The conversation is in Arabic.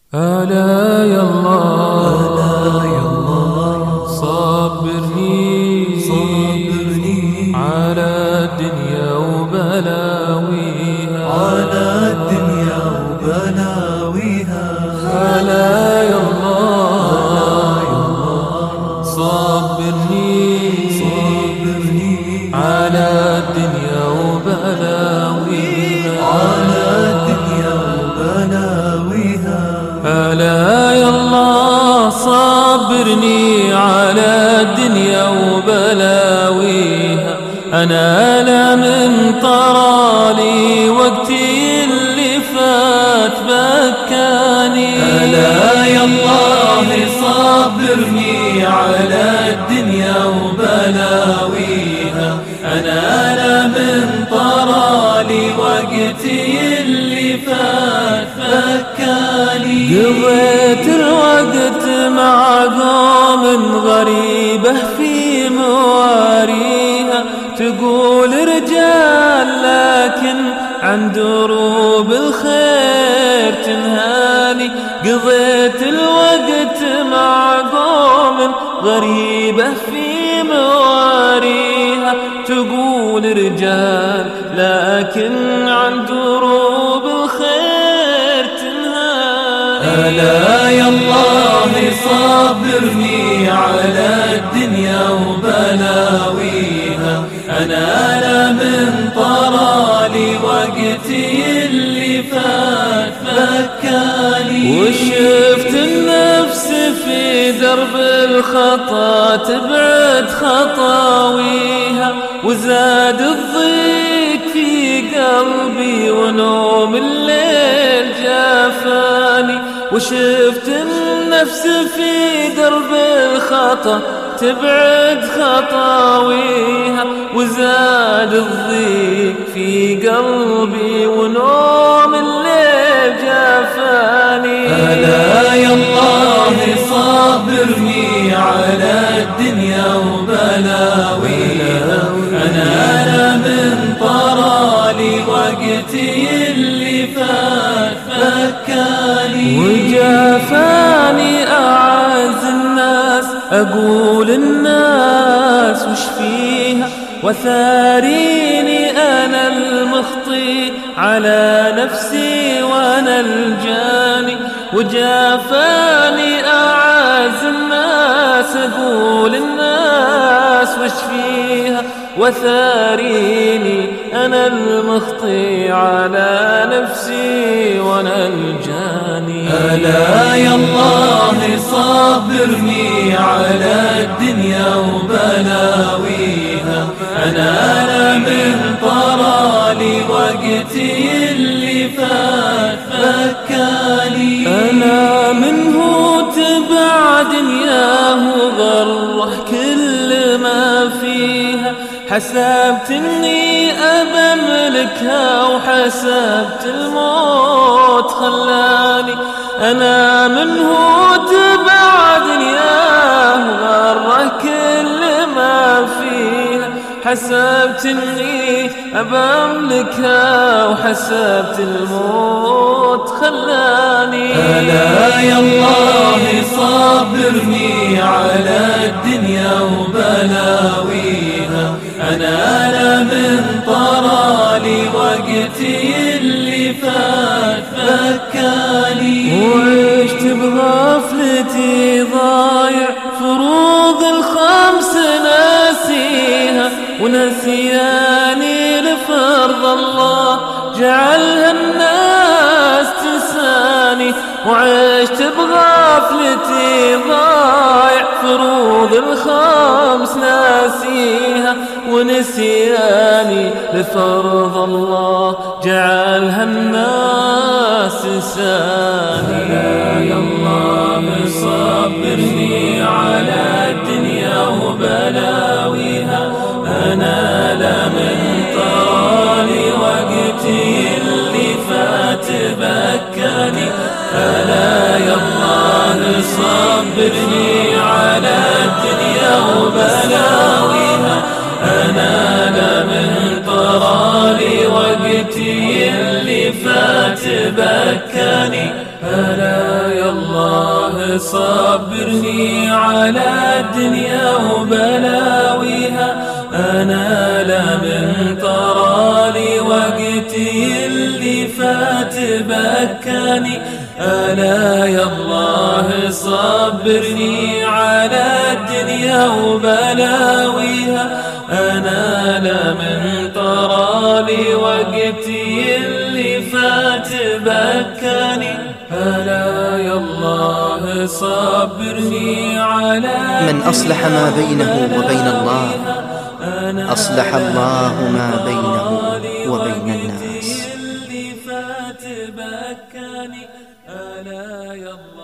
ألا يا الله صبرني على الدنيا وبلاويها ألا يا الله صبرني على الدنيا وبلاويها ألا يا الله صبرني على الدنيا وبلاويها أنا لا من طرالي وقتي اللي فات بكاني ألا يا الله صبرني على الدنيا وبلاويها أنا لا من طرالي وقتي اللي فات بكاني قضيت الوقت مع قوم غريبة في مواريها تقول رجال لكن عن دروب الخير تنهاني قضيت الوقت مع قوم غريبة في مواريها تقول رجال لكن عن دروب الخير تنهاني ألا يا الله صبرني على الدنيا وبلاويها أنا لا من طرالي وقتي اللي فات فكاني وشفت النفس في درب الخطا تبعد خطاويها وزاد الضيق في قلبي ونوم الليل جافاني وشفت النفس في درب الخطا تبعد خطاويها وزاد الضيق في قلبي ونوم الليل جافاني ألا يا الله صبرني على الدنيا وبلاويها أنا لا من طرالي وقتي اللي فات فكاني وجافاني أعز الناس أقول الناس وش فيها وثاريني أنا المخطي على نفسي وأنا الجاني وجافاني أعز الناس أقول الناس وش فيها وثاريني أنا المخطي على نفسي وأنا الجاني ألا يا الله صبرني على الدنيا وبلاويها أنا لا من طرالي وقتي اللي فات فكاني أنا منه تبع دنياه وغره كل ما فيها حسبت اني أملكها وحسبت الموت خلاني أنا منه تبع دنياه وغره كل ما فيها حسبت اني أملكها وحسبت الموت خلاني ألا يا الله صبرني على الدنيا وبلاويها أنا لا من طرالي وقتي اللي فات فكاني وعشت بغفلتي ضايع فروض الخمس ناسيها ونسياني لفرض الله جعلها الناس تنساني وعشت بغفلتي ضايع فروض الخمس ناسيها ونسياني لفرض الله جعلها الناس تنساني ألا يا الله صبرني على الدنيا وبلاويها أنا لا من طرالي وقتي اللي فات بكاني ألا يا الله صبرني على الدنيا وبلاويها أنا لا من طرالي وقتي اللي فات بكاني ألا يا الله صبرني على الدنيا وبلاويها، أنا لا من طرالي وقتي اللي فات بكاني. ألا يا الله صبرني على الدنيا وبلاويها، أنا لا من طرالي وقتي اللي فات بكاني. ألا يا الله صبرني على من أصلح ما بينه وبين الله أصلح الله ما بينه وبين الناس. اللي فات بكاني. ألا يا الله